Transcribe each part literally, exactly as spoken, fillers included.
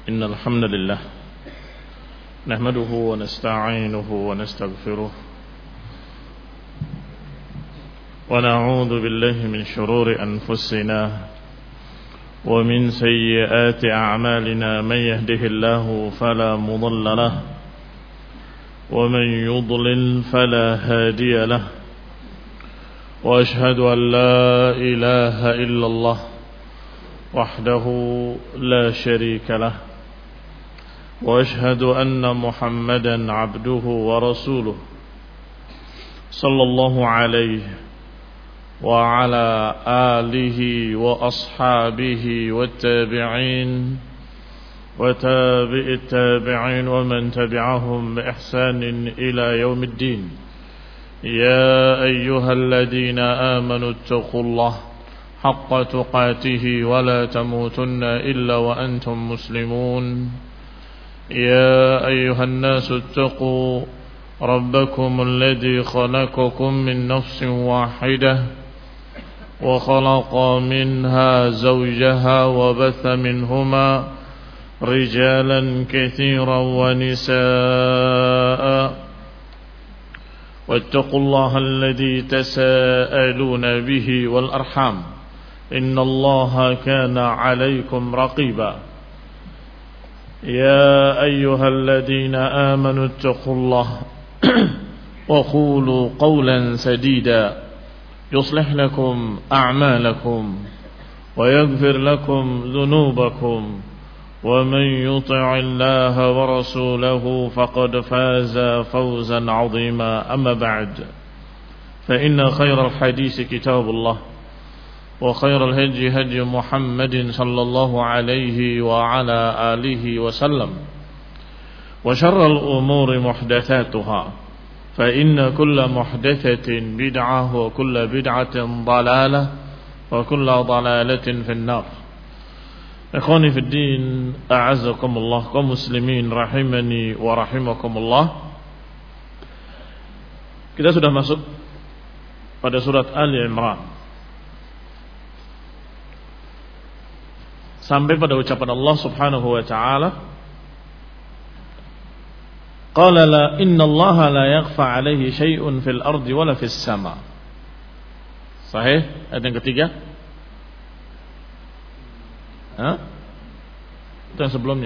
إن الحمد لله نحمده ونستعينه ونستغفره ونعوذ بالله من شرور أنفسنا ومن سيئات أعمالنا من يهده الله فلا مضل له ومن يضلل فلا هادي له وأشهد أن لا إله إلا الله وحده لا شريك له وأشهد أن محمدا عبده ورسوله صلى الله عليه وعلى آله وأصحابه والتابعين وتابع التابعين ومن تبعهم بإحسان إلى يوم الدين يا أيها الذين آمنوا اتقوا الله حق تقاته ولا تموتن إلا وأنتم مسلمون يا أيها الناس اتقوا ربكم الذي خلقكم من نفس واحدة وخلق منها زوجها وبث منهما رجالا كثيرا ونساء واتقوا الله الذي تساءلون به والأرحام إن الله كان عليكم رقيبا يا أيها الذين آمنوا اتقوا الله وقولوا قولا سديدا يصلح لكم أعمالكم ويغفر لكم ذنوبكم ومن يطع الله ورسوله فقد فاز فوزا عظيما أما بعد فإن خير الحديث كتاب الله وخير الهدي هدي محمد صلى الله عليه وعلى آله وسلم وشر الأمور محدثاتها فإن كل محدثة بدعة وكل بدعة ضلالة وكل ضلالة في النار. Ikhwani fi din, a'azzakumullah, kaum muslimin rahimani wa rahimakumullah. Kita sudah masuk pada surat Ali Imran, sampai pada ucapan Allah Subhanahu wa taala, qala la innallaha la yakhfa 'alaihi syai'un fil ardi wala fis sama. Sahih ayat yang ketiga? Hah? Itu yang sebelumnya.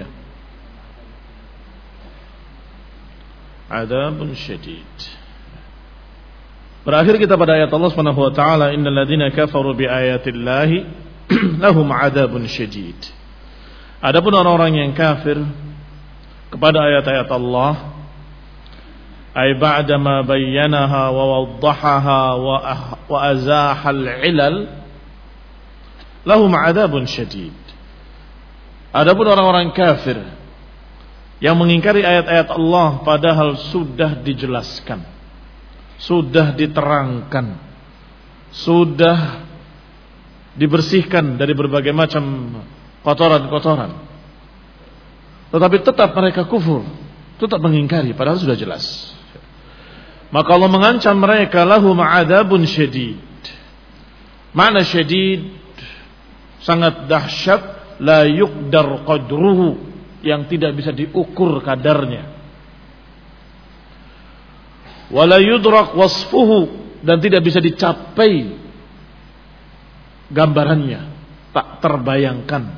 Adzabun syadid. Berakhir kita pada ayat Allah Subhanahu wa taala, innal ladzina kafaru bi ayatillahi lahum adzabun syadid. Adapun orang-orang yang kafir kepada ayat-ayat Allah, ay ba'da ma bayyanaha wa waddahaha wa azaha al-'ilal, lahum adzabun syadid. Adapun orang-orang kafir yang mengingkari ayat-ayat Allah padahal sudah dijelaskan, sudah diterangkan, sudah dibersihkan dari berbagai macam kotoran-kotoran, tetapi tetap mereka kufur, tetap mengingkari padahal sudah jelas, maka Allah mengancam mereka, lahum adzabun syadid. Makna syadid sangat dahsyat, la yuqdar qadruhu, yang tidak bisa diukur kadarnya, wala yudrak wasfuhu, dan tidak bisa dicapai gambarannya, tak terbayangkan.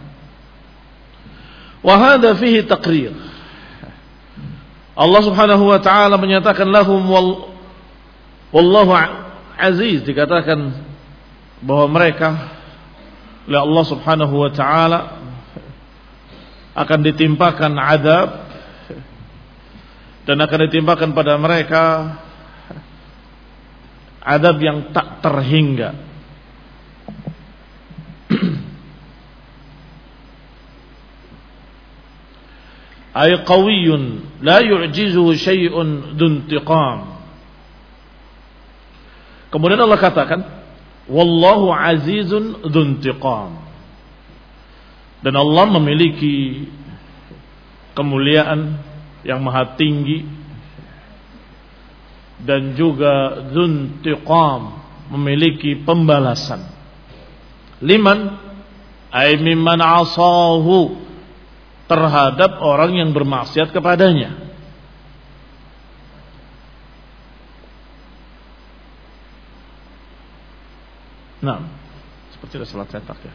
Wa hadza fihi taqrir. Allah Subhanahu wa taala menyatakan lahum wal, wallahu aziz, dikatakan bahwa mereka oleh Allah Subhanahu wa taala akan ditimpakan azab, dan akan ditimpakan pada mereka azab yang tak terhingga. Ay qawiyyun la yu'jizuhu syai'un duntiqam. Kemudian Allah katakan, wallahu azizun dzuntiqam, dan Allah memiliki kemuliaan yang maha tinggi, dan juga dzuntiqam, memiliki pembalasan. Liman ay mimman asahu, terhadap orang yang bermaksiat kepadanya. Nah, seperti salat cetak ya.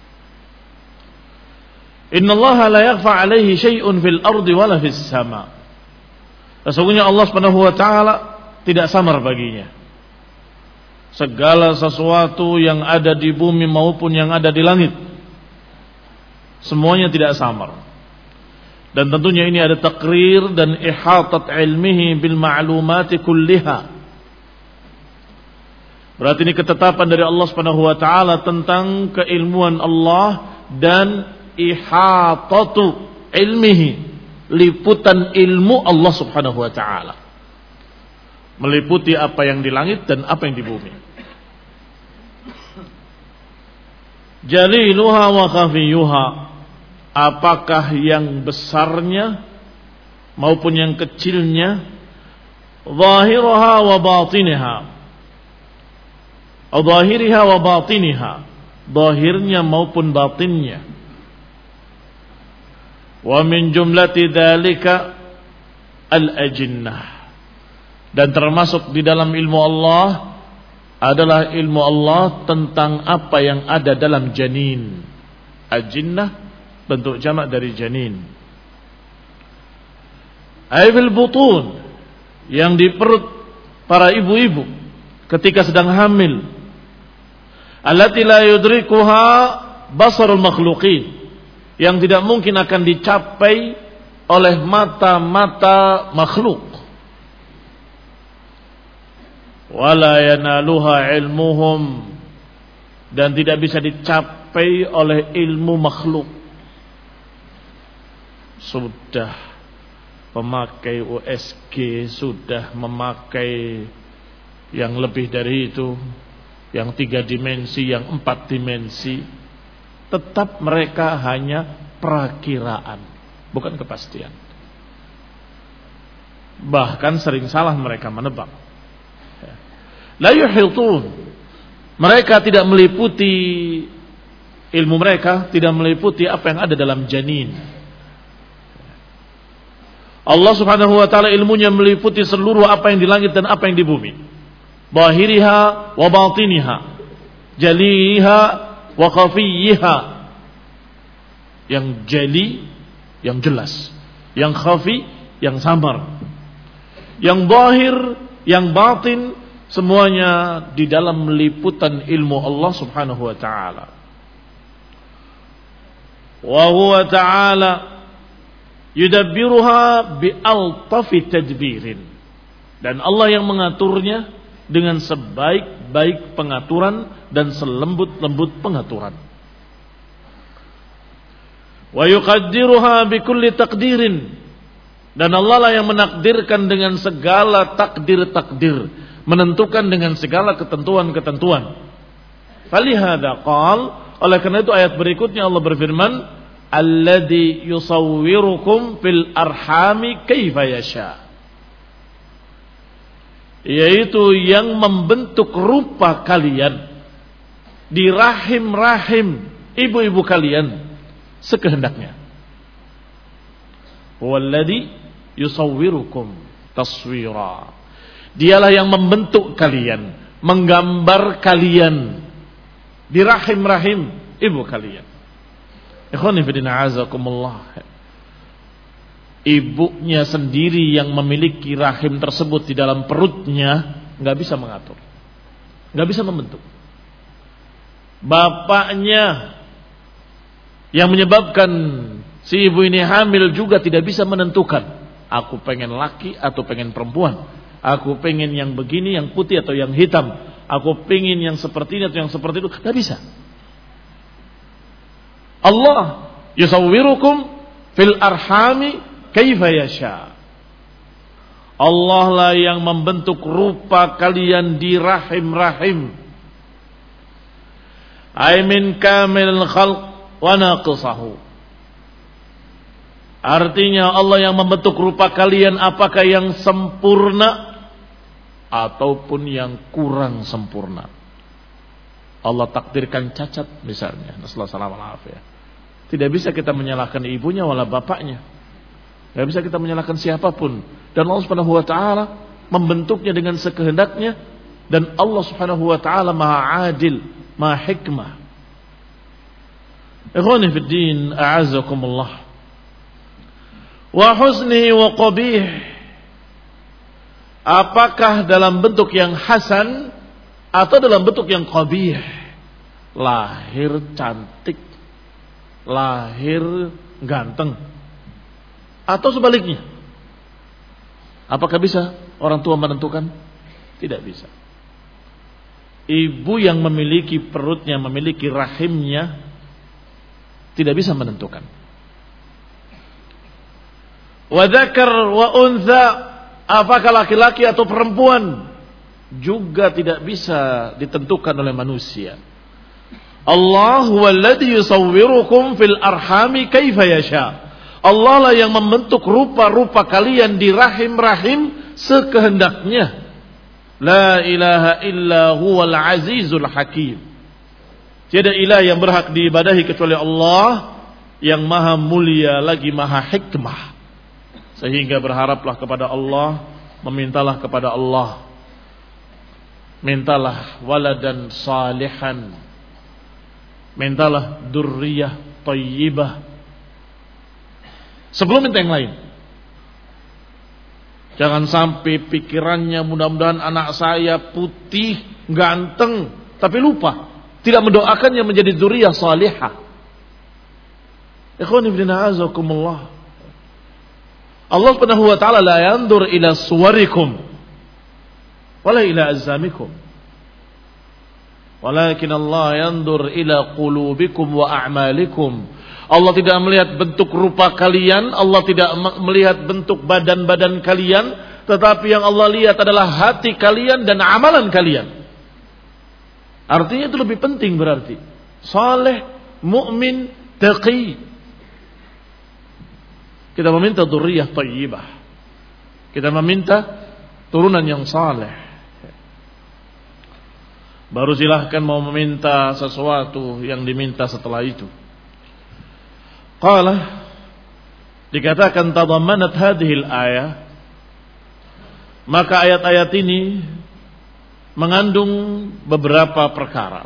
Innallaha la yakhfa 'alaihi syai'un fil ardi wala fis sama. Sesungguhnya Allah Subhanahu wa taala tidak samar baginya segala sesuatu yang ada di bumi maupun yang ada di langit. Semuanya tidak samar. Dan tentunya ini ada takrir dan ihatat ilmihi bil ma'lumati kulliha. Berarti ini ketetapan dari Allah Subhanahu wa taala tentang keilmuan Allah dan ihatatu ilmihi, liputan ilmu Allah Subhanahu wa taala. Meliputi apa yang di langit dan apa yang di bumi. Jaliluha wa khafiyuha, apakah yang besarnya maupun yang kecilnya, zahiraha wa batiniha, atau zahiriha wa batiniha, zahirnya maupun batinnya. Wa min jumlati dzalika al-ajinnah, dan termasuk di dalam ilmu Allah adalah ilmu Allah tentang apa yang ada dalam janin. Ajinnah bentuk jamak dari janin. Aibil butun, yang di perut para ibu-ibu ketika sedang hamil. Allati la yudrikuha basarul makhluqin, yang tidak mungkin akan dicapai oleh mata-mata makhluk. Wala yanaluha ilmuhum, dan tidak bisa dicapai oleh ilmu makhluk. Sudah pemakai U S G, sudah memakai yang lebih dari itu, yang tiga dimensi, yang empat dimensi, tetap mereka hanya perakiraan, bukan kepastian. Bahkan sering salah mereka menebak. La yuhitun, mereka tidak meliputi, ilmu mereka tidak meliputi apa yang ada dalam janin. Allah Subhanahu wa taala ilmunya meliputi seluruh apa yang di langit dan apa yang di bumi. Zahiriha wa batiniha, jaliha wa khafiyiha. Yang jali, yang jelas, yang khafi, yang samar, yang zahir, yang batin, semuanya di dalam liputan ilmu Allah Subhanahu wa taala. Wa huwa ta'ala yudabbiruha bi altafi tadbirin, dan Allah yang mengaturnya dengan sebaik-baik pengaturan dan selembut-lembut pengaturan. Wa yuqaddiruha bi kulli taqdirin, dan Allah lah yang menakdirkan dengan segala takdir-takdir, menentukan dengan segala ketentuan-ketentuan. Falihada qal, oleh karena itu ayat berikutnya Allah berfirman, alladzi yusawwirukum fil arhami kaifa yasha, yaitu yang membentuk rupa kalian di rahim-rahim ibu-ibu kalian sekehendaknya. Walladzi yusawwirukum taswira, dialah yang membentuk kalian, menggambar kalian di rahim-rahim ibu kalian. Ikhwani fillah azakumullah. Ibunya sendiri yang memiliki rahim tersebut di dalam perutnya nggak bisa mengatur, nggak bisa membentuk. Bapaknya yang menyebabkan si ibu ini hamil juga tidak bisa menentukan, aku pengen laki atau pengen perempuan, aku pengen yang begini, yang putih atau yang hitam, aku pengen yang seperti ini atau yang seperti itu, nggak bisa. Allah yusawwirukum fil arhami kaifa yasha, Allah lah yang membentuk rupa kalian di rahim-rahim. Ay min kamil khalq wa naqisahu, artinya Allah yang membentuk rupa kalian apakah yang sempurna ataupun yang kurang sempurna. Allah takdirkan cacat misalnya, nasallahu alaihi wasallam, Tidak bisa kita menyalahkan ibunya wala bapaknya. Tidak bisa kita menyalahkan siapapun. Dan Allah Subhanahu wa taala membentuknya dengan sekehendaknya, dan Allah Subhanahu wa taala Maha Adil, Maha Hikmah. Ikhwani fid din, a'azzakumullah. Wa husni wa qabih. Apakah dalam bentuk yang hasan atau dalam bentuk yang qabih? Lahir cantik, lahir ganteng, atau sebaliknya? Apakah bisa orang tua menentukan? Tidak bisa. Ibu yang memiliki perutnya, memiliki rahimnya, tidak bisa menentukan. Wa dzakar wa untha, apakah laki-laki atau perempuan, juga tidak bisa ditentukan oleh manusia. Allah huwallazi yusawwirukum fil arhami kaifa yasha. Allah lah yang membentuk rupa-rupa kalian di rahim-rahim sekehendaknya. La ilaha illa huwal azizul hakim. Tiada ilah yang berhak diibadahi kecuali Allah yang maha mulia lagi maha hikmah. Sehingga berharaplah kepada Allah, memintalah kepada Allah. Mintalah waladan salihan. Mintalah dzurriyyah thayyibah. Sebelum minta yang lain. Jangan sampai pikirannya mudah-mudahan anak saya putih, ganteng, tapi lupa tidak mendoakannya menjadi dzurriyyah salihah. Ikhwani fillah azakumullah. Allah Subhanahu wa taala la yandur ila suwarikum wala ila azamikum. Walakin Allah yandur ila qulubikum wa a'malikum. Allah tidak melihat bentuk rupa kalian, Allah tidak melihat bentuk badan-badan kalian, tetapi yang Allah lihat adalah hati kalian dan amalan kalian. Artinya itu lebih penting berarti. Saleh, mukmin, taqi. Kita meminta dzurriyyah thayyibah. Kita meminta turunan yang saleh. Baru silahkan mau meminta sesuatu yang diminta setelah itu. Qala, dikatakan tadammanat hadhil ayah, maka ayat-ayat ini mengandung beberapa perkara.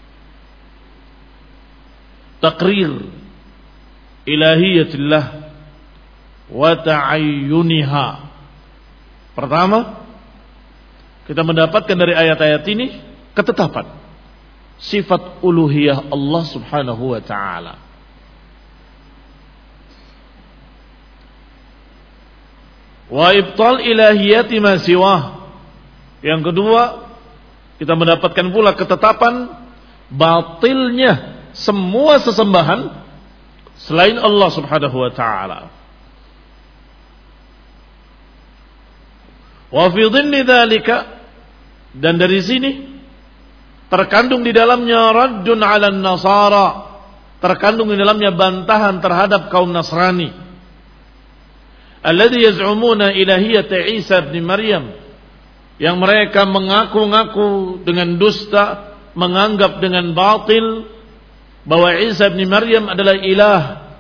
Taqrir ilahiyatillah wa ta'ayyuniha. Pertama, kita mendapatkan dari ayat-ayat ini ketetapan sifat uluhiyah Allah Subhanahu wa taala. Wa ibtal ilahiyati ma siwah. Yang kedua, kita mendapatkan pula ketetapan batilnya semua sesembahan selain Allah Subhanahu wa taala. Wa fi dhinni dzalika, dan dari sini terkandung di dalamnya raddun 'alan nasara, terkandung di dalamnya bantahan terhadap kaum Nasrani. Alladzi yaz'umuna ilahiyata Isa bin Maryam, yang mereka mengaku-ngaku dengan dusta, menganggap dengan batil bahwa Isa bin Maryam adalah ilah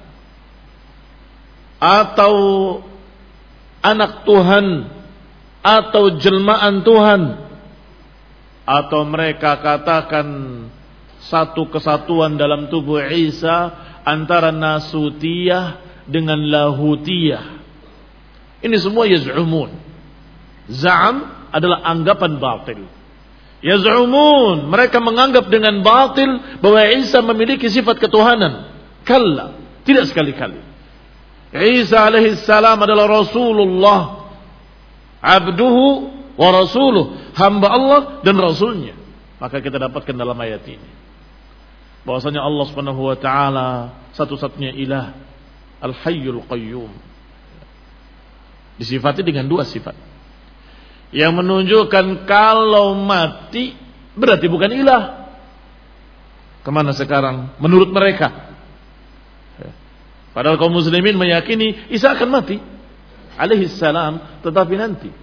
atau anak Tuhan atau jelmaan Tuhan, atau mereka katakan satu kesatuan dalam tubuh Isa antara nasutiyah dengan lahutiyah. Ini semua yaz'umun. Za'am adalah anggapan batil. Yaz'umun, mereka menganggap dengan batil bahwa Isa memiliki sifat ketuhanan. Kalla, tidak sekali-kali. Isa alaihi salam adalah Rasulullah, abduhu wa rasuluh, hamba Allah dan rasulnya. Maka kita dapatkan dalam ayat ini bahwasanya Allah Subhanahu wa taala satu-satunya ilah, Al-Hayyul Qayyum. Disifati dengan dua sifat yang menunjukkan kalau mati berarti bukan ilah. Kemana sekarang menurut mereka? Padahal kaum muslimin meyakini Isa akan mati alaihi salam, tetapi nanti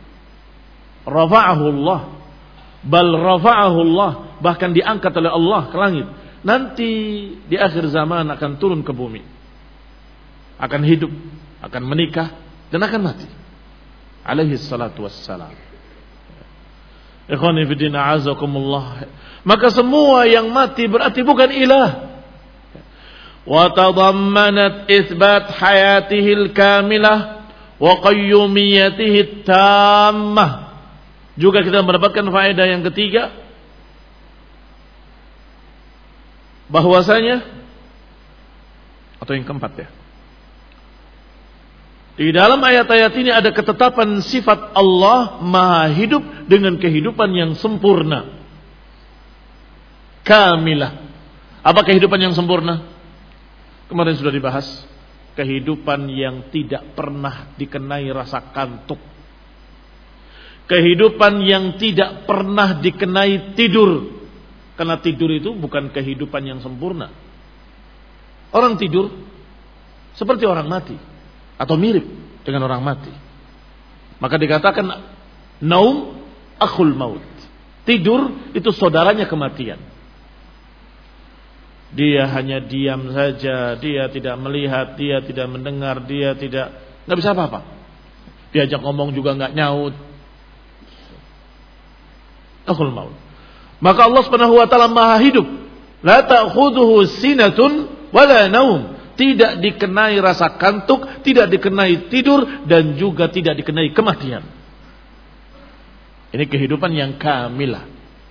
rafa'ahu Allah, bal rafa'ahu Allah, bahkan diangkat oleh Allah ke langit. nanti di akhir zaman akan turun ke bumi, akan hidup, akan menikah, dan akan mati. Alaihi salatu wassalam. Ikhwani fiddin a'azakumullah. Maka semua yang mati berarti bukan ilah. Wa tadammanat itsbat hayatihi al-kamilah wa qayyumiyyatihi tammah. Juga kita mendapatkan faedah yang ketiga, bahwasanya, atau yang keempat ya, di dalam ayat-ayat ini ada ketetapan sifat Allah Maha hidup dengan kehidupan yang sempurna, kamilah. Apa kehidupan yang sempurna? Kemarin sudah dibahas, kehidupan yang tidak pernah dikenai rasa kantuk, kehidupan yang tidak pernah dikenai tidur. Karena tidur itu bukan kehidupan yang sempurna. Orang tidur seperti orang mati, atau mirip dengan orang mati. Maka dikatakan naum akhul maut. Tidur itu saudaranya kematian. Dia hanya diam saja, dia tidak melihat, dia tidak mendengar, dia tidak, nggak bisa apa-apa. Diajak ngomong juga nggak nyaut. Akhul maut. Maka Allah Subhanahu wa taala Maha hidup. La ta'khudhuhu sinatun wala naum. Tidak dikenai rasa kantuk, tidak dikenai tidur, dan juga tidak dikenai kematian. Ini kehidupan yang kamilah.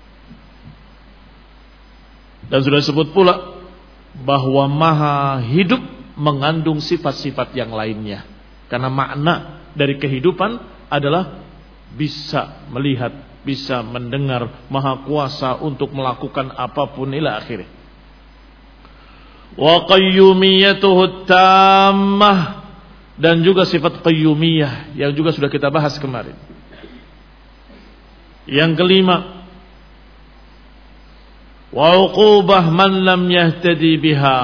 Dan sudah disebut pula bahwa Maha hidup mengandung sifat-sifat yang lainnya. Karena makna dari kehidupan adalah bisa melihat, bisa mendengar, maha kuasa untuk melakukan apapun ila akhirih. Wa qayyumiyatuhu tammah, dan juga sifat qayyumiyah yang juga sudah kita bahas kemarin. Yang kelima, wa uqubah man lam yahtadi biha,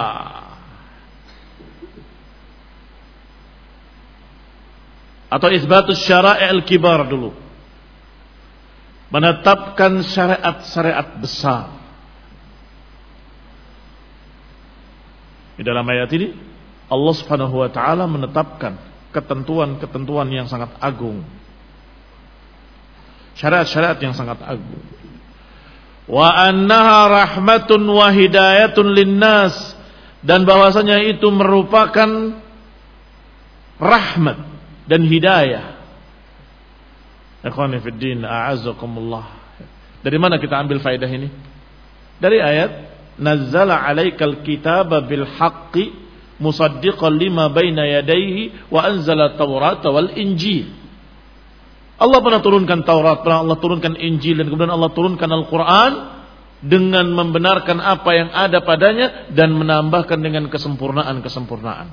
atau isbatus syara'i al-kibar dulu, menetapkan syariat-syariat besar. Di dalam ayat ini Allah Subhanahu wa taala menetapkan ketentuan-ketentuan yang sangat agung, syariat-syariat yang sangat agung. Wa annaha rahmatun wa hidayatun linnas, dan bahwasanya itu merupakan rahmat dan hidayah. Ikhwani fid din, a'azzakumullah. Dari mana kita ambil faedah ini? Dari ayat nazzala 'alaikal kitaba bil haqqi musaddiqan lima baina yadayhi wa anzala taurata wal injil. Allah pernah turunkan Taurat, pernah Allah turunkan Injil, dan kemudian Allah turunkan Al-Quran dengan membenarkan apa yang ada padanya dan menambahkan dengan kesempurnaan-kesempurnaan.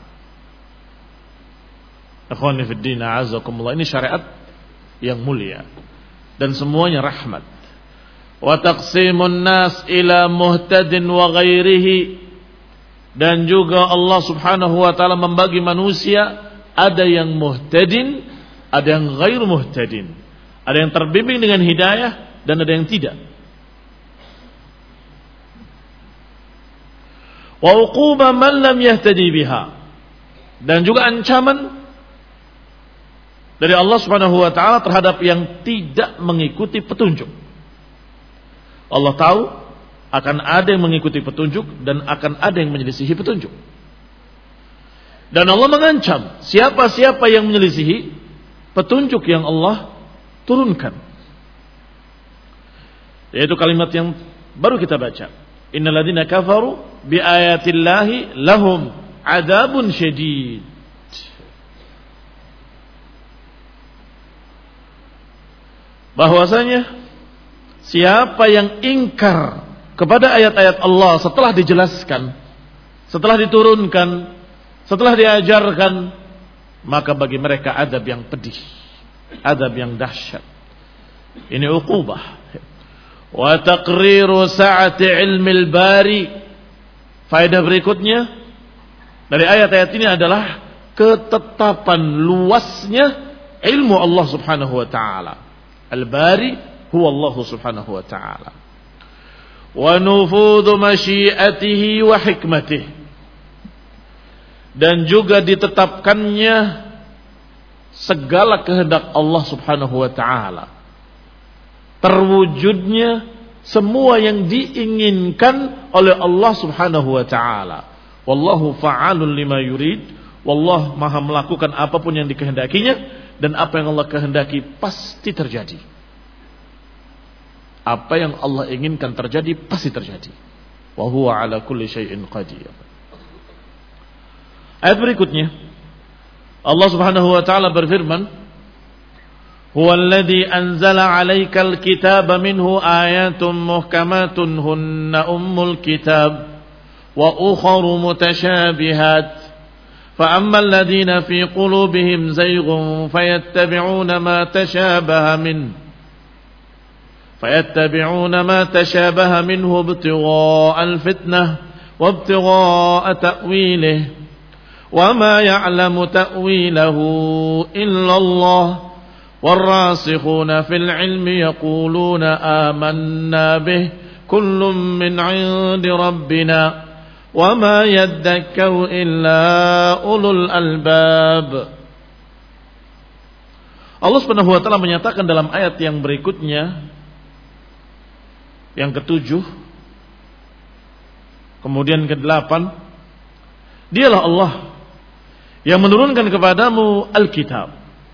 Ikhwani fid din, a'azzakumullah. Ini syariat yang mulia dan semuanya rahmat. Wa taqsimun nas ila muhtadin wa ghairihi, dan juga Allah Subhanahu wa taala membagi manusia, ada yang muhtadin, ada yang ghairu muhtadin, ada yang terbimbing dengan hidayah dan ada yang tidak. Wa uquba man lam yahtadi biha, dan juga ancaman dari Allah Subhanahu wa taala terhadap yang tidak mengikuti petunjuk. Allah tahu akan ada yang mengikuti petunjuk dan akan ada yang menyelisihi petunjuk. Dan Allah mengancam siapa-siapa yang menyelisihi petunjuk yang Allah turunkan. Yaitu kalimat yang baru kita baca. Innal ladzina kafaru bi ayatillahi lahum adzabun syadid. Bahwasanya siapa yang ingkar kepada ayat-ayat Allah setelah dijelaskan, setelah diturunkan, setelah diajarkan, maka bagi mereka adab yang pedih, adab yang dahsyat. Ini uqubah. Wa taqriru sa'ati ilmil bari. Faedah berikutnya dari ayat-ayat ini adalah ketetapan luasnya ilmu Allah Subhanahu wa taala. Al-Bari huwa Allah Subhanahu wa taala. wa nufudhu masyiatihi wa hikmatih, dan juga ditetapkannya segala kehendak Allah Subhanahu wa taala, terwujudnya semua yang diinginkan oleh Allah Subhanahu wa taala. Wallahu fa'alun lima yurid, wallah maha melakukan apapun yang dikehendakinya, dan apa yang Allah kehendaki pasti terjadi. Apa yang Allah inginkan terjadi pasti terjadi. Wa huwa ala kulli syai'in qadir. Ayat berikutnya Allah Subhanahu wa taala berfirman, "Huwa alladhi anzala 'alaikal kitaba minhu ayatun muhkamatun hunna ummul kitab wa ukharu mutasyabihat. Fa ammal ladzina fi qulubihim zayghun fayattabi'una ma tashabaha minhu فيتبعون ما تشابه منه ابتغاء الفتنة وابتغاء تأويله وما يعلم تأويله إلا الله والراسخون في العلم يقولون آمنا به كل من عند ربنا وما يذكر إلا أولو الألباب." Allah Subhanahu wa taala menyatakan dalam ayat yang berikutnya, yang ketujuh, kemudian kedelapan, dialah Allah yang menurunkan kepadamu Alkitab.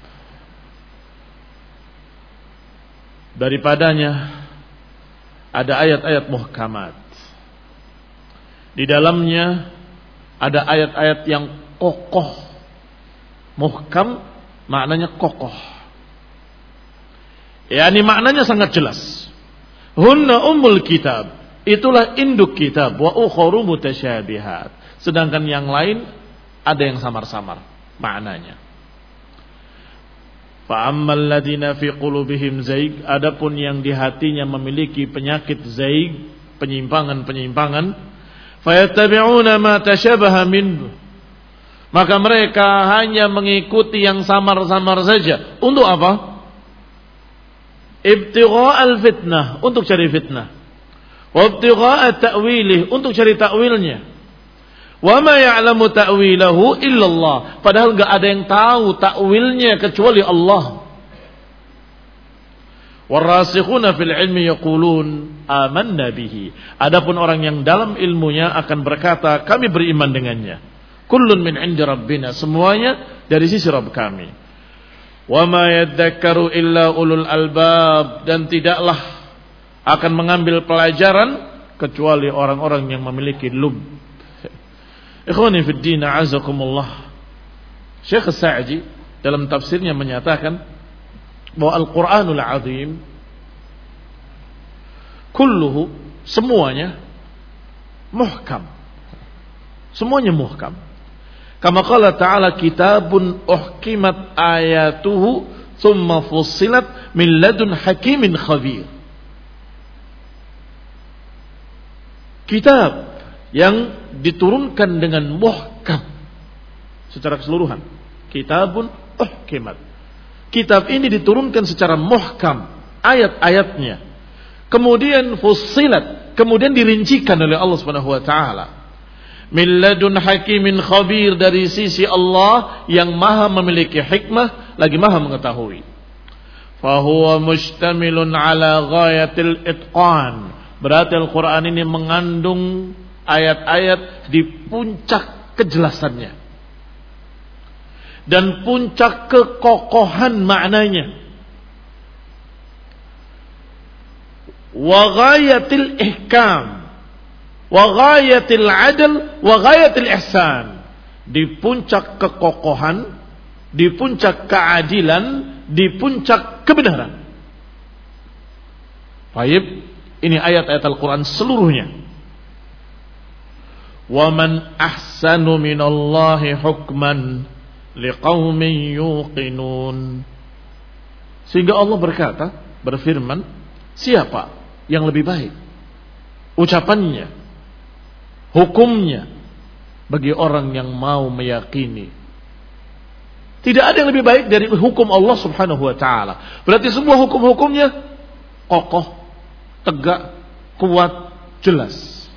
Daripadanya ada ayat-ayat muhkamat. Di dalamnya ada ayat-ayat yang kokoh. Muhkam maknanya kokoh. Yani maknanya sangat jelas. Hunna ummul kitab, itulah induk kitab, wa ukharu mutasyabihat, sedangkan yang lain ada yang samar-samar maknanya. Fa ammal ladina fi qulubihim zaig, adapun yang di hatinya memiliki penyakit zaig, penyimpangan-penyimpangan, fayattabi'una ma tashabaha minhu, maka mereka hanya mengikuti yang samar-samar saja. Untuk apa? Ibtigha'al fitnah, untuk cari fitnah. Wa ibtigha'at ta'wilih, untuk cari ta'wilnya. Wa ma ya'lamu ta'wilahu illallah, padahal enggak ada yang tahu ta'wilnya kecuali Allah. Warasikhuna fil ilmi yaqulun amanna bihi, adapun orang yang dalam ilmunya akan berkata kami beriman dengannya. Kullun min 'indi rabbina, semuanya dari sisi Rabb kami. Wa ma yadzakkaru illa ulul albab, dan tidaklah akan mengambil pelajaran kecuali orang-orang yang memiliki lub. Ikhwani fid din, a'azakumullah. Syekh As-Sa'di dalam tafsirnya menyatakan bahwa Al-Qur'anul Azim kulluhu, semuanya muhkam. Semuanya muhkam. Kama qala ta'ala kitabun uhkimat ayatuhu thumma fussilat min ladun hakimin khabir. Kitab yang diturunkan dengan muhkam secara keseluruhan. Kitabun uhkimat. Kitab ini diturunkan secara muhkam, ayat-ayatnya. Kemudian fussilat, kemudian dirincikan oleh Allah Subhanahu wa taala. Min ladun hakimin khabir, dari sisi Allah yang maha memiliki hikmah lagi maha mengetahui. Fahuwa mustamilun ala ghayatil itqan, berarti Al-Quran ini mengandung ayat-ayat di puncak kejelasannya dan puncak kekokohan maknanya. Wa ghayatil ihkam wa ghayatil adl wa ghayatil ihsan, di puncak kekokohan, di puncak keadilan, di puncak kebenaran. Baik, ini ayat-ayat Al-Quran seluruhnya. Wa man ahsanu minallahi hukman liqaumin yuqinun, sehingga Allah berkata, berfirman, siapa yang lebih baik ucapannya, hukumnya bagi orang yang mau meyakini. Tidak ada yang lebih baik dari hukum Allah Subhanahu wa taala. Berarti semua hukum-hukumnya kokoh, tegak, kuat, jelas.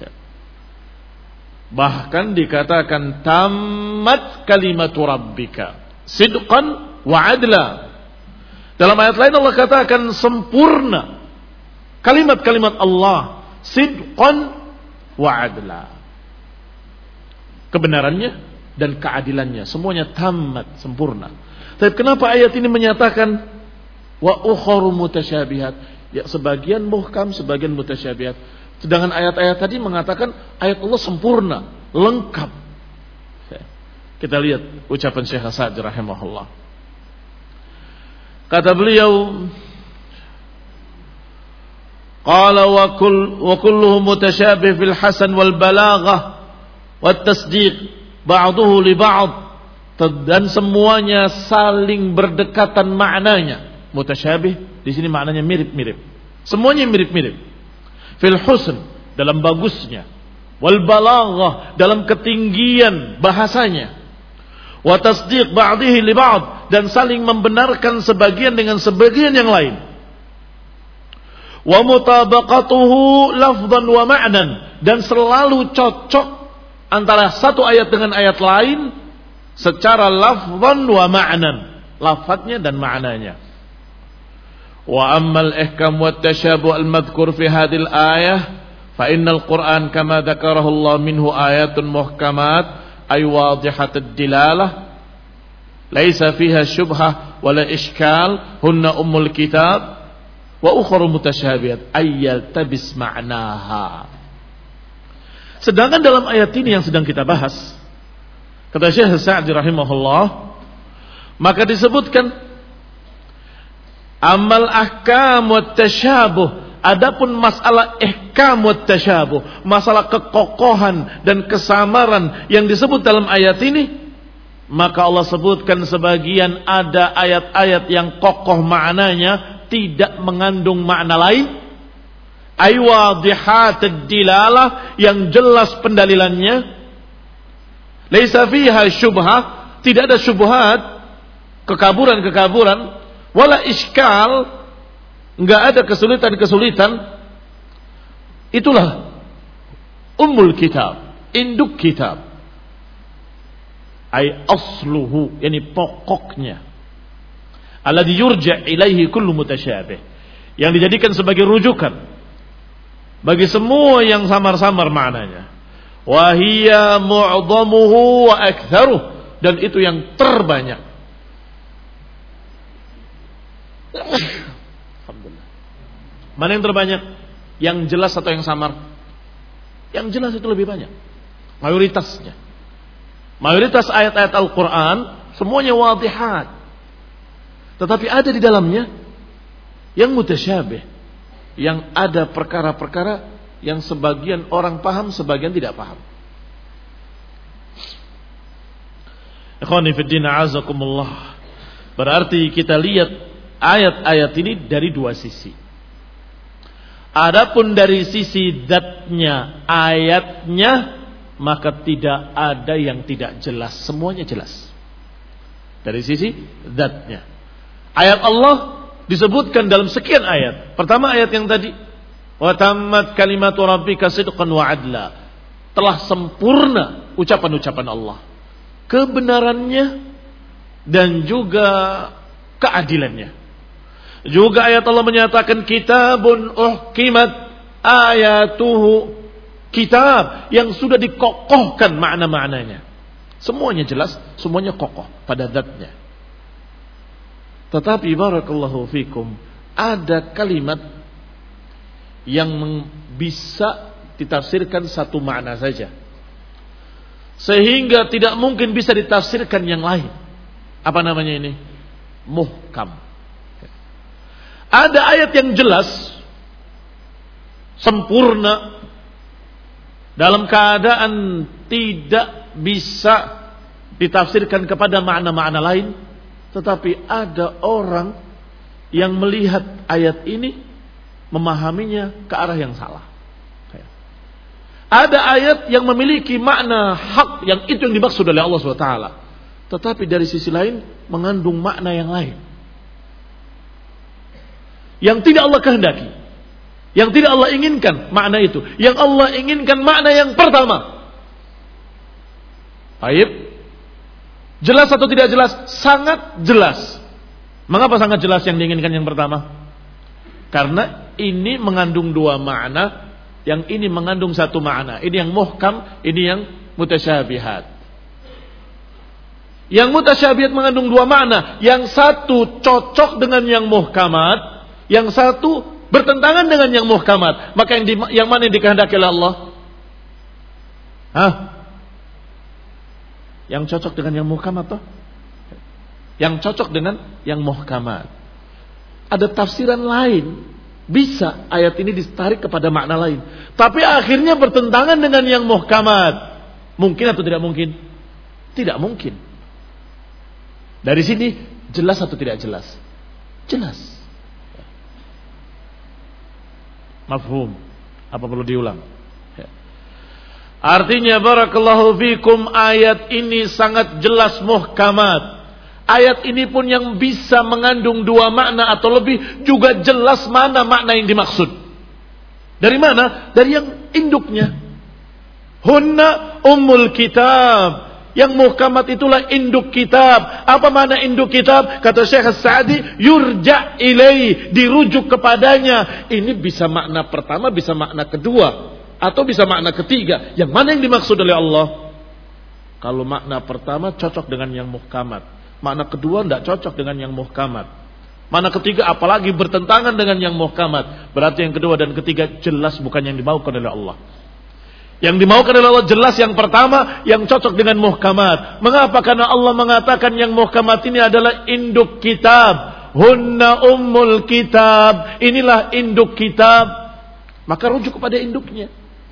Bahkan dikatakan tammat kalimatu rabbika sidqan wa adla. Dalam ayat lain Allah katakan sempurna kalimat-kalimat Allah sidqan wa adla. Kebenarannya dan keadilannya semuanya tamat, sempurna. Tapi kenapa ayat ini menyatakan wa ukharu mutasyabihat? Ya, sebagian muhkam, sebagian mutasyabihat. Sedangkan ayat-ayat tadi mengatakan ayat Allah sempurna, lengkap. Kita lihat ucapan Syekh Sa'di rahimahullah. Kata beliau, qala wa kull wa kulluhu mutasyabih fil hasan wal balaghah wat tasdiq ba'duhu li ba'd, dan semuanya saling berdekatan maknanya. Mutasyabih di sini maknanya mirip-mirip. Semuanya mirip-mirip. Fil husn dalam bagusnya, wal balaghah dalam ketinggian bahasanya, wa tasdiq ba'dihi li ba'd, dan saling membenarkan sebagian dengan sebagian yang lain, wa mutabaqatuhu lafdhan wa ma'nan, dan selalu cocok antara satu ayat dengan ayat lain secara lafdhan wa ma'nan, lafadznya dan maknanya. Wa ammal ihkam wat tashabuh al madhkur fi hadhil ayah fa innal Qur'an kama dzakarahu Allah minhu ayatun muhkamat ay wadihatad dilalah laisa fiha syubhah wala ishkal hunna ummul kitab wa ukhra mutasyabihat ay yaltabis ma'naha. Sedangkan dalam ayat ini yang sedang kita bahas, kata Syekh Sa'di rahimahullah, maka disebutkan amal ahkam wat tasyabuh, adapun masalah ihkam wat tasyabuh, masalah kekokohan dan kesamaran yang disebut dalam ayat ini, maka Allah sebutkan sebagian ada ayat-ayat yang kokoh maknanya, tidak mengandung makna lain, ay wadihatad dilalah, yang jelas pendalilannya, laisa fiha syubhah, tidak ada syubhat, kekaburan-kekaburan, wala iskal, enggak ada kesulitan-kesulitan. Itulah ummul kitab, induk kitab, ay asluhu, yani pokoknya, alladhi yurja' ilaihi kullu mutasyabih, yang dijadikan sebagai rujukan bagi semua yang samar-samar maknanya. Wa hiya mu'dhamuhu wa aktsaruh, dan itu yang terbanyak. Alhamdulillah. Mana yang terbanyak? Yang jelas atau yang samar? Yang jelas itu lebih banyak, mayoritasnya. Mayoritas ayat-ayat Al-Quran semuanya wadihat, tetapi ada di dalamnya yang mutasyabih, yang ada perkara-perkara yang sebagian orang paham, sebagian tidak paham. Ikhwani fi din, a'azakumullah. Berarti kita lihat ayat-ayat ini dari dua sisi. Adapun dari sisi zatnya ayatnya, maka tidak ada yang tidak jelas, semuanya jelas. Dari sisi zatnya, ayat Allah disebutkan dalam sekian ayat. Pertama ayat yang tadi, wa tammat kalimatu rabbika sidqan wa adla, telah sempurna ucapan-ucapan Allah, kebenarannya dan juga keadilannya. Juga ayat Allah menyatakan kitabun uhkimat ayatuhu, kitab yang sudah dikokohkan makna-maknanya. Semuanya jelas, semuanya kokoh pada zatnya. Tetapi barakallahu fikum, ada kalimat yang bisa ditafsirkan satu makna saja, sehingga tidak mungkin bisa ditafsirkan yang lain. Apa namanya ini? Muhkam. Ada ayat yang jelas, sempurna, dalam keadaan tidak bisa ditafsirkan kepada makna-makna lain, tetapi ada orang yang melihat ayat ini memahaminya ke arah yang salah. Ada ayat yang memiliki makna hak, yang itu yang dimaksud oleh Allah subhanahu wa taala, tetapi dari sisi lain mengandung makna yang lain yang tidak Allah kehendaki. Yang tidak Allah inginkan makna itu. Yang Allah inginkan makna yang pertama. Baik. Jelas atau tidak jelas? Sangat jelas. Mengapa sangat jelas yang diinginkan yang pertama? Karena ini mengandung dua makna, yang ini mengandung satu makna. Ini yang muhkam, ini yang mutasyabihat. Yang mutasyabihat mengandung dua makna. Yang satu cocok dengan yang muhkamat, yang satu bertentangan dengan yang muhkamat. Maka yang, di, yang mana yang dikehendaki oleh Allah? Hah? Yang cocok dengan yang muhkamat toh? Yang cocok dengan yang muhkamat. Ada tafsiran lain. Bisa ayat ini ditarik kepada makna lain. Tapi akhirnya bertentangan dengan yang muhkamat. Mungkin atau tidak mungkin? Tidak mungkin. Dari sini jelas atau tidak jelas? Jelas. Mafhum. Apa perlu diulang? Artinya barakallahu fikum, ayat ini sangat jelas muhkamat. Ayat ini pun yang bisa mengandung dua makna atau lebih, juga jelas mana makna yang dimaksud. Dari mana? Dari yang induknya. Hunna ummul kitab. Yang muhkamat itulah induk kitab. Apa makna induk kitab? Kata Syekh As-Sa'di, yurja' ilai, dirujuk kepadanya. Ini bisa makna pertama, bisa makna kedua, atau bisa makna ketiga. Yang mana yang dimaksud oleh Allah? Kalau makna pertama cocok dengan yang muhkamat, makna kedua tidak cocok dengan yang muhkamat, makna ketiga apalagi bertentangan dengan yang muhkamat, berarti yang kedua dan ketiga jelas bukan yang dimaukan oleh Allah. Yang dimaukan oleh Allah jelas yang pertama, yang cocok dengan muhkamat. Mengapa? Karena Allah mengatakan yang muhkamat ini adalah induk kitab. Hunna ummul kitab. Inilah induk kitab. Maka rujuk kepada induknya.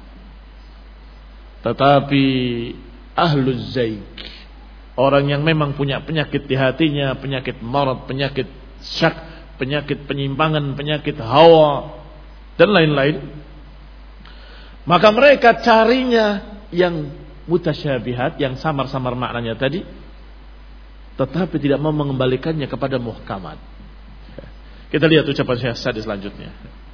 Tetapi ahluz zaik, orang yang memang punya penyakit di hatinya, penyakit marad, penyakit syak, penyakit penyimpangan, penyakit hawa dan lain-lain, maka mereka carinya yang mutasyabihat, yang samar-samar maknanya tadi, tetapi tidak mau mengembalikannya kepada muhkamat. Kita lihat ucapan Syekh Sa'di selanjutnya.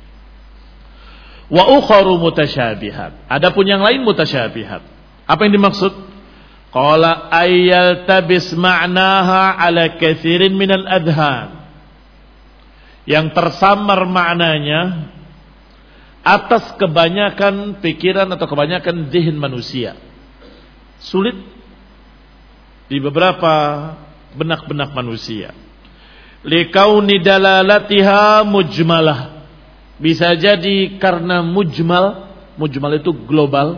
Wa ukharu mutasyabihat. Adapun yang lain mutasyabihat. Apa yang dimaksud? Qala ayyal tabis ma'naha ala katsirin minal adhan. Yang tersamar maknanya atas kebanyakan pikiran atau kebanyakan zihin manusia. Sulit di beberapa benak-benak manusia. Likauni dalalatiha mujmalah. Bisa jadi karena mujmal, mujmal itu global.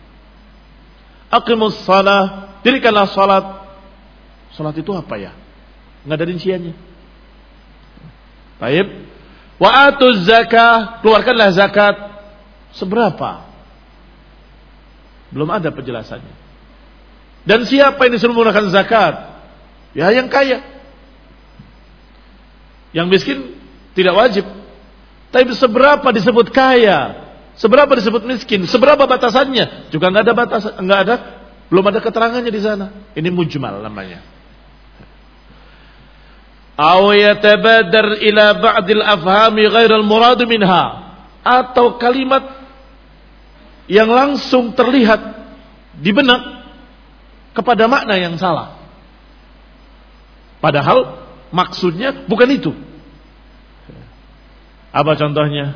Aqimus shalah, dirikanlah salat. Salat itu apa ya? Enggak ada rinciannya. Baik. Wa atuz zakah, keluarkanlah zakat. Seberapa? Belum ada penjelasannya. Dan siapa yang disuruh menggunakan zakat? Ya yang kaya. Yang miskin tidak wajib. Tapi seberapa disebut kaya? Seberapa disebut miskin? Seberapa batasannya? Juga enggak ada batasan, enggak ada, belum ada keterangannya di sana. Ini mujmal namanya. Aw yatabadar ila ba'dil afhami ghairal murad minha, atau kalimat yang langsung terlihat di benak kepada makna yang salah. Padahal maksudnya bukan itu. Apa contohnya?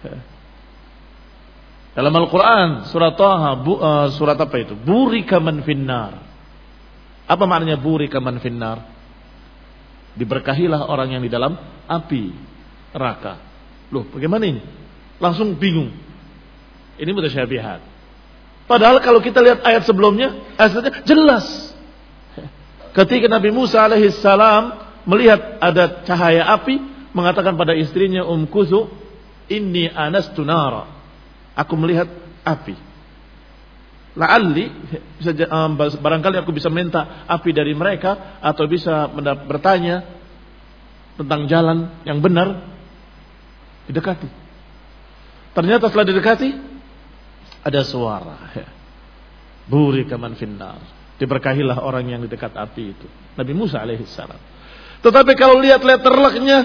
Dalam Al-Quran surat Taha, bu, uh, surat apa itu? Burika man finnar. Apa maknanya burika man finnar? Diberkahilah orang yang di dalam api neraka. Loh, bagaimana ini? Langsung bingung. Ini mutasyabihat. Padahal kalau kita lihat ayat sebelumnya, ayatnya jelas. Ketika Nabi Musa alaihissalam melihat ada cahaya api, mengatakan pada istrinya Umkusu, inni anastu nara. Aku melihat api. La'alli, barangkali aku bisa minta api dari mereka, atau bisa bertanya tentang jalan yang benar. Didekati. Ternyata setelah didekati, ada suara. Burika man finnar. Diberkahilah orang yang di dekat api itu. Nabi Musa alaihissalam. Tetapi kalau lihat letter luck-nya,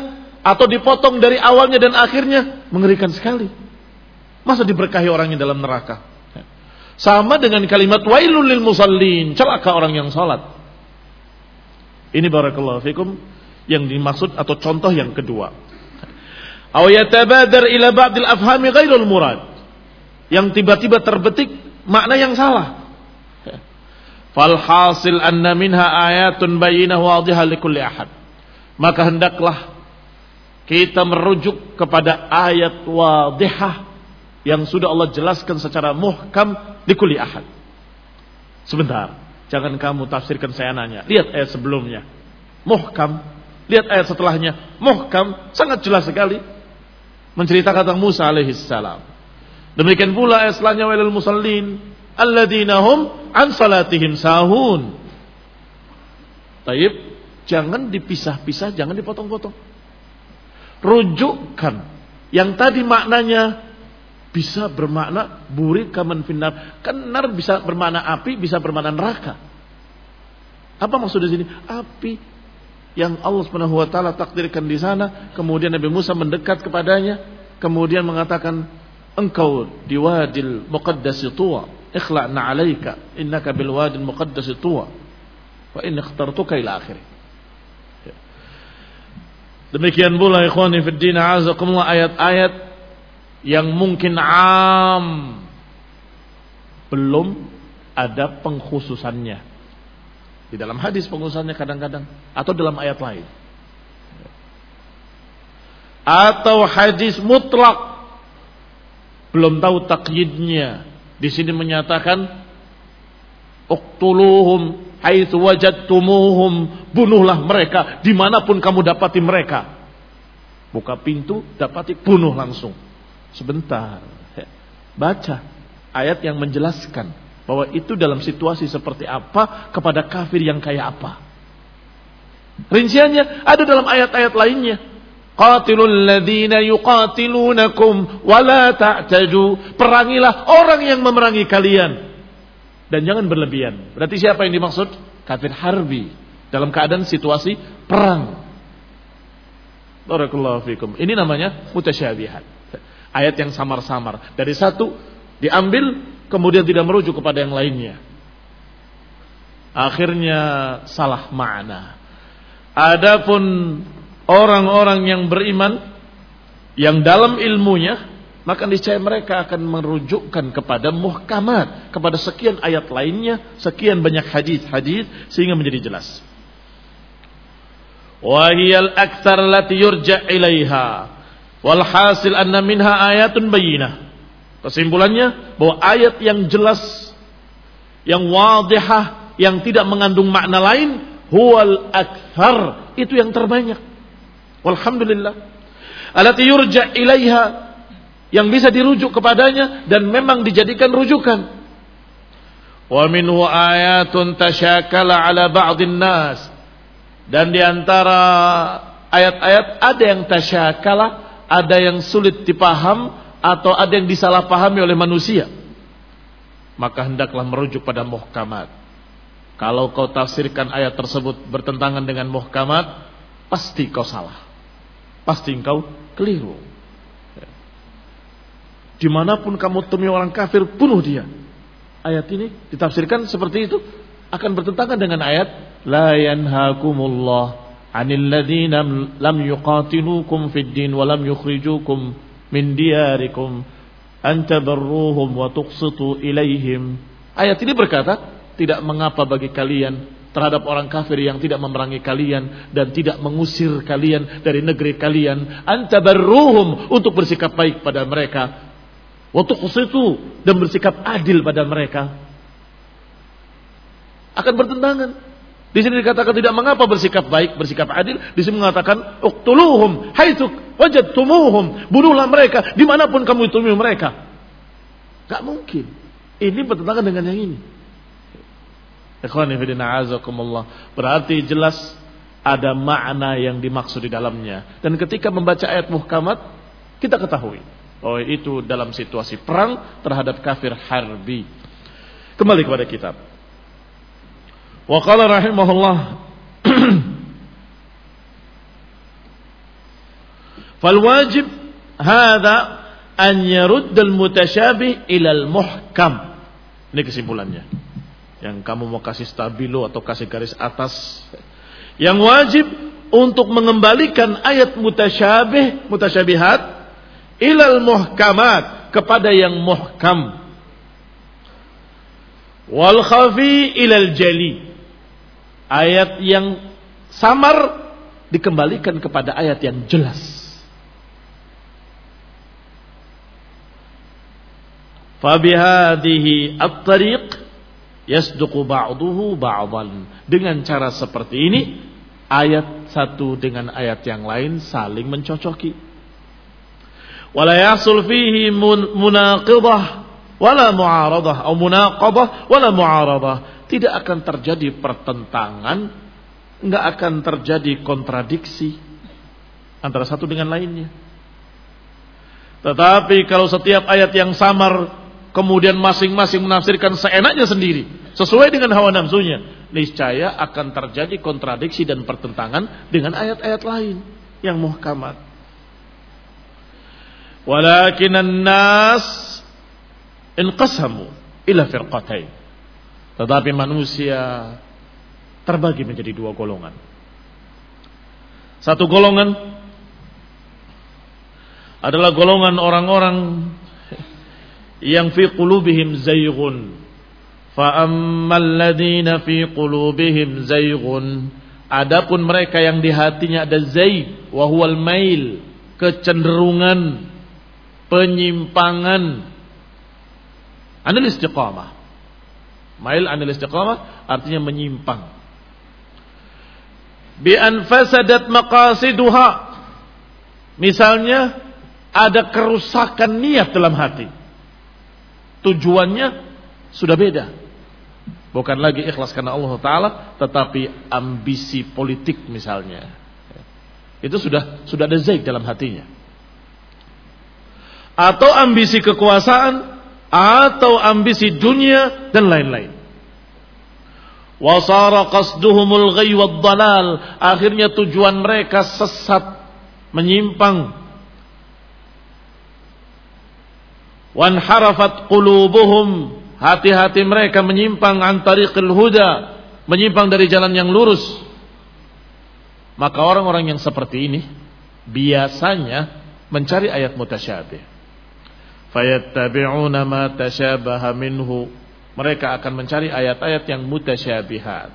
atau dipotong dari awalnya dan akhirnya, mengerikan sekali. Masa diberkahi orangnya dalam neraka? Sama dengan kalimat wailul lil musallin, celaka orang yang salat. Ini barakallahu fikum yang dimaksud atau contoh yang kedua. Aw yatabadar ila ba'dil afhami ghairul murad, yang tiba-tiba terbetik makna yang salah. Fal hasil anna minha ayatun bayyinah wadihah likulli ahad. Maka hendaklah kita merujuk kepada ayat wadihah yang sudah Allah jelaskan secara muhkam likulli ahad. Sebentar, jangan kamu tafsirkan saya nanya. Lihat ayat sebelumnya, muhkam. Lihat ayat setelahnya, muhkam, sangat jelas sekali menceritakan tentang Musa alaihi salam. Demikian pula ayat setelahnya wailul musallin alladzina hum an salatihim sahun. Taib, jangan dipisah-pisah, jangan dipotong-potong. Rujukkan yang tadi maknanya bisa bermakna burik kaman finnar. Kan nar bisa bermakna api, bisa bermakna neraka. Apa maksud di sini? Api yang Allah Subhanahu wa taala takdirkan di sana, kemudian Nabi Musa mendekat kepadanya, kemudian mengatakan, engkau di wadil muqaddasi tuwa, ikhla'na 'alaika innaka bil wadil muqaddasi tuwa wa in ikhtartuka ila akhir. Demikian pula ikhwani fid din a'azakumullah, ayat-ayat yang mungkin am, belum ada pengkhususannya. Di dalam hadis pengkhususannya kadang-kadang, atau dalam ayat lain. Atau hadis mutlak, belum tahu takyidnya. Di sini menyatakan uqtuluhum haitsu wajadtumuhum, bunuhlah mereka dimanapun kamu dapati mereka. Buka pintu, dapati, bunuh langsung. Sebentar, baca ayat yang menjelaskan bahwa itu dalam situasi seperti apa, kepada kafir yang kayak apa. Rinciannya ada dalam ayat-ayat lainnya. Qatilul ladzina yuqatilunakum wa la ta'tadu, perangilah orang yang memerangi kalian dan jangan berlebihan. Berarti siapa yang dimaksud? Kafir harbi dalam keadaan situasi perang. Barakallahu fikum. Ini namanya mutasyabihat. Ayat yang samar-samar. Dari satu diambil, kemudian tidak merujuk kepada yang lainnya. Akhirnya salah makna. Adapun orang-orang yang beriman, yang dalam ilmunya, maka niscaya mereka akan merujukkan kepada muhkamat, kepada sekian ayat lainnya, sekian banyak hadis-hadis, sehingga menjadi jelas. Wa hiyal aktsar lati yurja' ilaiha. Walhasil anna minha ayatun bayyinah. Kesimpulannya bahwa ayat yang jelas, yang wadihah, yang tidak mengandung makna lain, huwal akthar, itu yang terbanyak. Walhamdulillah. Allati yurja' ilaiha, yang bisa dirujuk kepadanya dan memang dijadikan rujukan. Wa minhu ayatun tasyakala ala ba'dhin nas. Dan di antara ayat-ayat ada yang tasyakala, ada yang sulit dipaham, atau ada yang disalahpahami oleh manusia. Maka hendaklah merujuk pada muhkamat. Kalau kau tafsirkan ayat tersebut bertentangan dengan muhkamat, pasti kau salah, pasti engkau keliru. Dimanapun kamu temui orang kafir, bunuh dia. Ayat ini ditafsirkan seperti itu, akan bertentangan dengan ayat la yanhakumullah 'anil ladzina lam yuqatilukum fid din wa lam yukhrijukum min diyarikum an tabarruhum wa tuqsitu ilaihim. Ayat ini berkata, tidak mengapa bagi kalian terhadap orang kafir yang tidak memerangi kalian dan tidak mengusir kalian dari negeri kalian, an tabarruhum, untuk bersikap baik pada mereka, wa tuqsitu, dan bersikap adil pada mereka. Akan bertentangan. Di sini dikatakan tidak mengapa bersikap baik, bersikap adil. Di sini mengatakan uqtuluhum haitsu wajadtumuhum, bunuhlah mereka dimanapun kamu temui mereka. Gak mungkin. Ini bertentangan dengan yang ini. Ikhwani fillah a'azakumullah. Berarti jelas ada makna yang dimaksud di dalamnya. Dan ketika membaca ayat muhkamat, kita ketahui oh itu dalam situasi perang terhadap kafir harbi. Kembali kepada kitab. Wa qala rahimahullah Fal wajib hadza an yarudda al-mutasyabih ila al-muhkam. Ini kesimpulannya. Yang kamu mau kasih stabilo atau kasih garis atas. Yang wajib untuk mengembalikan ayat mutasyabih, mutasyabihat ila al-muhkamat, kepada yang muhkam. Wal khafi ila al-jali. Ayat yang samar dikembalikan kepada ayat yang jelas. Fabihadihi at-tariq yasduqu ba'duhu ba'dan. Dengan cara seperti ini, ayat satu dengan ayat yang lain saling mencocoki. Wala yasul fihi munaqidah wala mu'aradah atau munaqabah wala mu'aradah. Tidak akan terjadi pertentangan, enggak akan terjadi kontradiksi antara satu dengan lainnya. Tetapi kalau setiap ayat yang samar kemudian masing-masing menafsirkan seenaknya sendiri, sesuai dengan hawa nafsunya, niscaya akan terjadi kontradiksi dan pertentangan dengan ayat-ayat lain yang muhkamat. Walakinan nas inqasamu ila firqatain. Tetapi manusia terbagi menjadi dua golongan. Satu golongan adalah golongan orang-orang yang fi qulubihim zayghun. Fa ammal ladzina fi qulubihim zayghun, adapun mereka yang di hatinya ada zayg, wa huwal mail, kecenderungan, penyimpangan, anil istiqamah. Mail anil istiqamah artinya menyimpang. Bi an fasadat maqasiduha, misalnya ada kerusakan niat dalam hati, tujuannya sudah beda, bukan lagi ikhlas karena Allah Ta'ala, tetapi ambisi politik misalnya. Itu sudah sudah ada zaik dalam hatinya. Atau ambisi kekuasaan, atau ambisi dunia dan lain-lain. Wasara qasduhumul ghayy wad dalal, akhirnya tujuan mereka sesat, menyimpang. Wanharafat qulubuhum, hati-hati mereka menyimpang an tariqil huda, menyimpang dari jalan yang lurus. Maka orang-orang yang seperti ini biasanya mencari ayat mutasyabih. Fayattabi'una ma tasyabaha minhu, mereka akan mencari ayat-ayat yang mutasyabihat.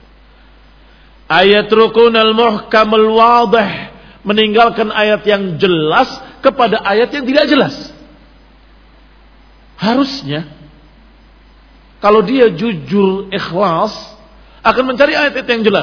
Ayatrukuna al-muhkam al-wadih, meninggalkan ayat yang jelas kepada ayat yang tidak jelas. Harusnya kalau dia jujur ikhlas akan mencari ayat-ayat yang jelas.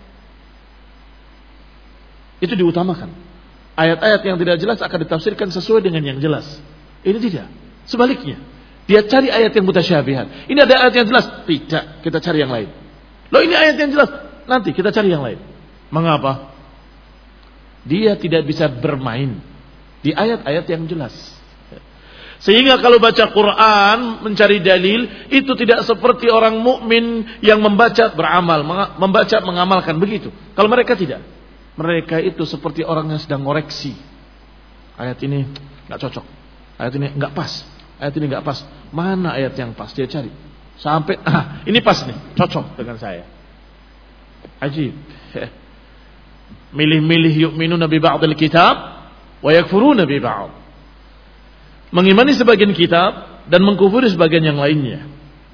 Itu diutamakan. Ayat-ayat yang tidak jelas akan ditafsirkan sesuai dengan yang jelas. Ini tidak. Sebaliknya, dia cari ayat yang mutasyabihat. Ini ada ayat yang jelas, tidak, kita cari yang lain. Loh, ini ayat yang jelas, nanti kita cari yang lain. Mengapa? Dia tidak bisa bermain di ayat-ayat yang jelas. Sehingga kalau baca Quran, mencari dalil, itu tidak seperti orang mukmin yang membaca beramal, membaca mengamalkan, begitu. Kalau mereka tidak, mereka itu seperti orang yang sedang ngoreksi. Ayat ini nggak cocok, ayat ini nggak pas, ayat ini nggak pas. Mana ayat yang pas? Dia cari sampai ah ini pas nih, cocok dengan saya. Ajib. Milih-milih yu'minuna bi ba'dil kitab wa yakfuruna bi ba'd. Mengimani sebagian kitab dan mengkufuri sebagian yang lainnya.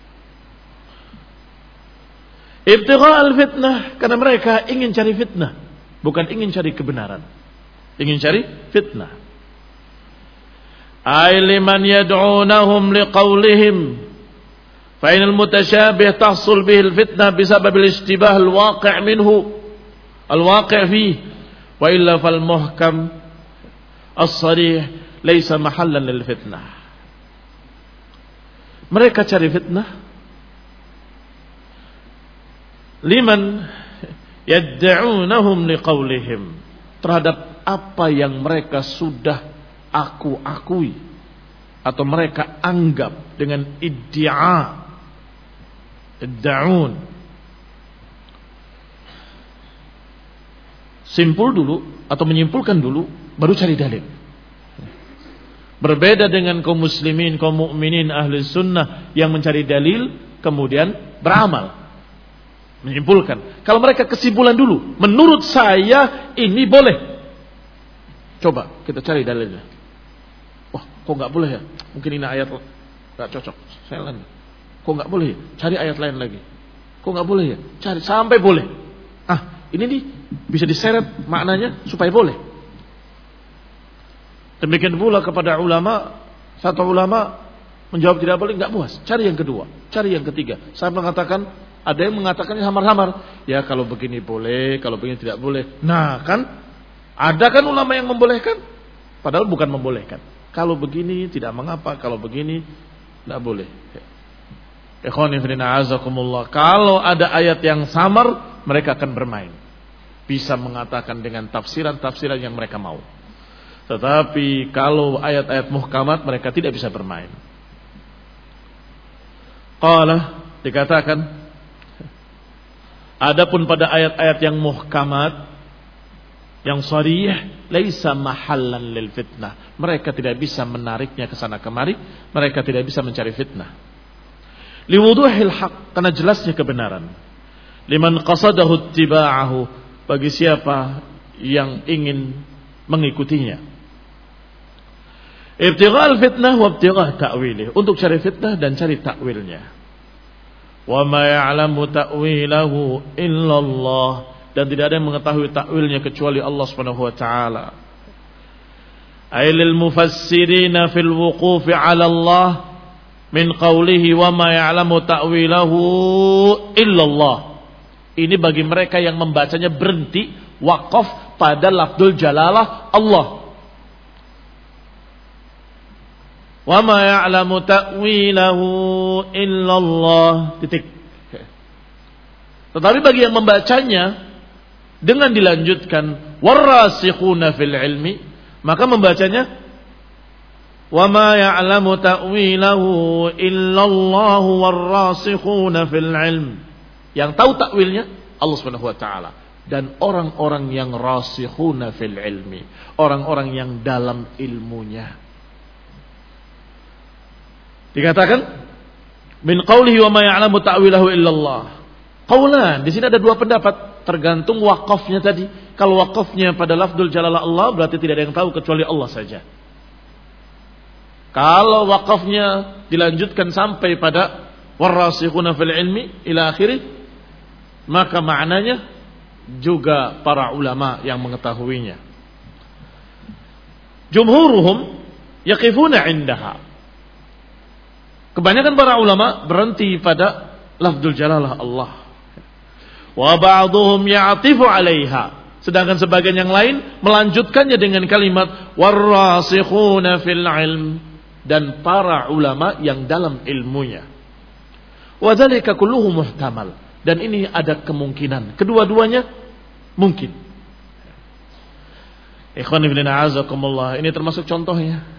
Ibtigha al-fitnah, karena mereka ingin cari fitnah, bukan ingin cari kebenaran. Ingin cari fitnah. Ay liman yad'unahum liqaulihim fa inal mutasyabih tahsul bihi al-fitnah bisabab al-ishtibah al-waqi' minhu al-waqi' fihi wa illa fal muhkam as-sarih laisa mahallan lil fitnah. Mereka cari fitnah liman yad'unahum liqaulihim, terhadap apa yang mereka sudah aku akui atau mereka anggap dengan iddia, idda'un. simpul dulu atau menyimpulkan dulu, baru cari dalil. Berbeda dengan kaum muslimin, kaum mukminin ahli sunnah yang mencari dalil kemudian beramal, menyimpulkan. Kalau mereka kesimpulan dulu, menurut saya ini boleh. Coba kita cari dalilnya. Wah, kok nggak boleh ya? Mungkin ini ayat nggak cocok. Saya lain. Kok nggak boleh ya? Cari ayat lain lagi. Kok nggak boleh ya? Cari sampai boleh. Ah, ini nih bisa diseret maknanya supaya boleh. Demikian pula kepada ulama, satu ulama menjawab tidak boleh, nggak puas. Cari yang kedua, cari yang ketiga. Saya mengatakan, ada yang mengatakannya samar-samar. Ya kalau begini boleh, kalau begini tidak boleh. Nah kan, ada kan ulama yang membolehkan, padahal bukan membolehkan. Kalau begini tidak mengapa, kalau begini tidak boleh. Ikhwani fillah azakumullah. Kalau ada ayat yang samar, mereka akan bermain. Bisa mengatakan dengan tafsiran-tafsiran yang mereka mau. Tetapi kalau ayat-ayat muhkamat, mereka tidak bisa bermain. Qala, dikatakan, adapun pada ayat-ayat yang muhkamat, yang sharih, laisa mahallan lil fitnah. Mereka tidak bisa menariknya ke sana kemari, mereka tidak bisa mencari fitnah. Liwuduhil haq, karena jelasnya kebenaran. Liman qasadahu ittiba'ahu, bagi siapa yang ingin mengikutinya. Ibtighal fitnah wa ibtighah ta'wilih, untuk cari fitnah dan cari takwilnya. Wa ma ya'lamu ta'wilahu illallah, dan tidak ada yang mengetahui takwilnya kecuali Allah Subhanahu wa taala. Ailil mufassirina fil wuqufi 'ala Allah min qawlihi wa ma ya'lamu ta'wilahu illallah. Ini bagi mereka yang membacanya berhenti waqaf pada lafdzul jalalah Allah. Wa ma ya'lamu ta'wilahu illallah. Titik. Tetapi bagi yang membacanya dengan dilanjutkan warasikhuna fil ilmi, maka membacanya wa ma ya'lamu ta'wilahu illallahu warasikhuna fil ilm. Yang tahu takwilnya Allah Subhanahu wa taala dan orang-orang yang rasikhuna fil ilmi, orang-orang yang dalam ilmunya. Dikatakan min qawlihi wa ma ya'lamu ta'wilahu illallah. Qaulan, di sini ada dua pendapat, tergantung wakafnya tadi. Kalau wakafnya pada lafdzul jalalah Allah, berarti tidak ada yang tahu kecuali Allah saja. Kalau wakafnya dilanjutkan sampai pada warasikhuna fil ilmi ila akhirih, maka maknanya juga para ulama yang mengetahuinya. Jumhuruhum yaqifuna indaha. Kebanyakan para ulama berhenti pada lafdzul jalalah Allah. Wa ba'dhum ya'tifu 'alaiha. Sedangkan sebagian yang lain melanjutkannya dengan kalimat warasikhuna fil ilm, dan para ulama yang dalam ilmunya. Wa dzalika kulluhu muhtamal, dan ini ada kemungkinan kedua-duanya mungkin. Ikhwani fillah azakumullah, ini termasuk contohnya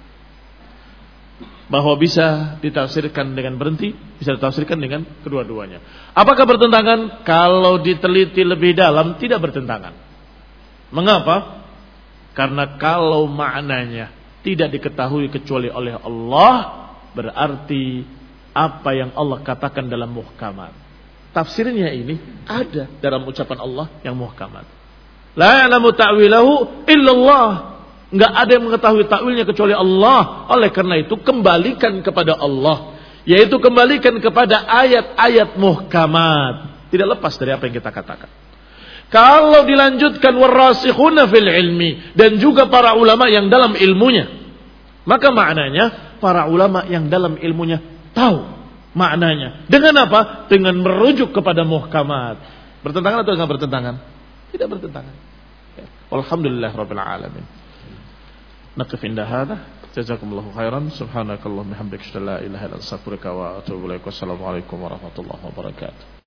bahwa bisa ditafsirkan dengan berhenti, bisa ditafsirkan dengan kedua-duanya. Apakah bertentangan? Kalau diteliti lebih dalam, tidak bertentangan. Mengapa? Karena kalau maknanya tidak diketahui kecuali oleh Allah, berarti apa yang Allah katakan dalam muhkamat, tafsirnya ini ada dalam ucapan Allah yang muhkamat. La ya'lamu ta'wilahu illallah. Enggak ada yang mengetahui takwilnya kecuali Allah. Oleh karena itu kembalikan kepada Allah, yaitu kembalikan kepada ayat-ayat muhkamat. Tidak lepas dari apa yang kita katakan. Kalau dilanjutkan warasikhuna fil ilmi, dan juga para ulama yang dalam ilmunya, maka maknanya para ulama yang dalam ilmunya tahu maknanya. Dengan apa? Dengan merujuk kepada muhkamat. Bertentangan atau enggak bertentangan? Tidak bertentangan. Alhamdulillah rabbil alamin. نقف عند هذا جزاكم الله خيرا سبحانك اللهم وبحمدك اشهد ان لا اله الا انت استغفرك واتوب اليك والسلام عليكم ورحمه الله وبركاته.